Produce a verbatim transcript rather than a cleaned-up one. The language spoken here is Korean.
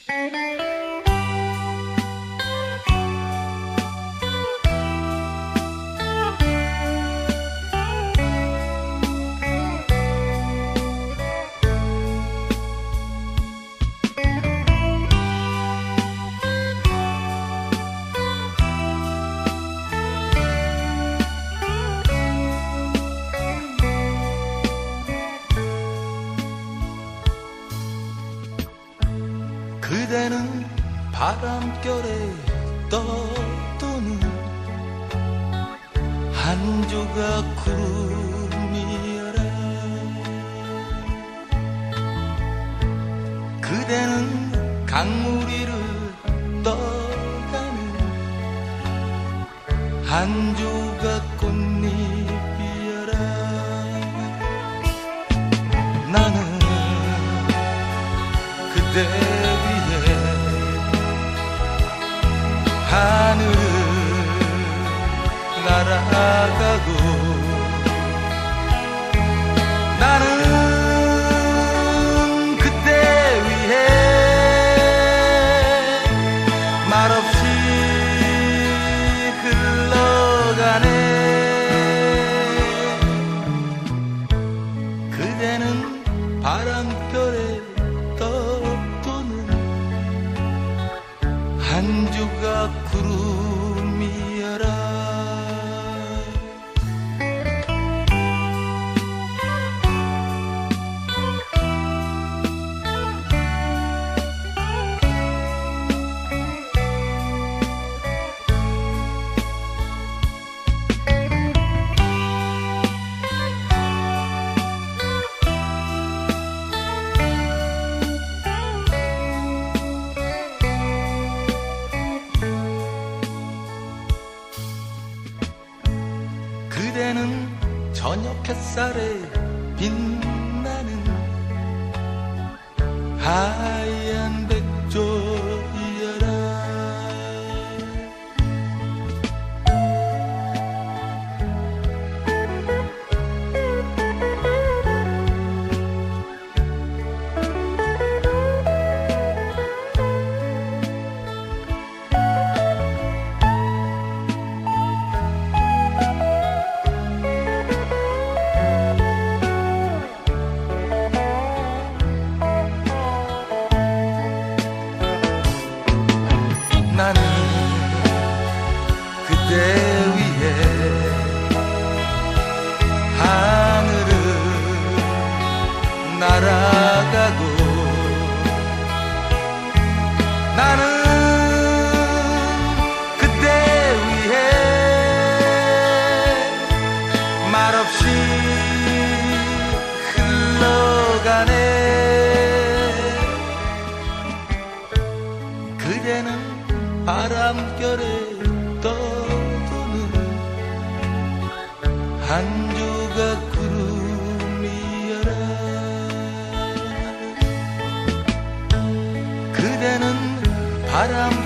그대는 바람결에 떠도는 한 조각 구름이여라. 그대는 강물 위를 떠가는 한 조각 꽃잎이여라. 나는 그대 하늘을 날아가고 나는 그대 위해 말없이 흘러가네. 그대는 바람결에 떠도는 한 조각 구름이여라. 그대는 저녁 햇살에 빛나는 하얀 백조이여라. 나는 그대 위에 하늘을 날아가고 나는 그대 위해 말없이 흘러가네. 그대는 바람결에 떠도는 한 조각 구름이여라. 그대는 바람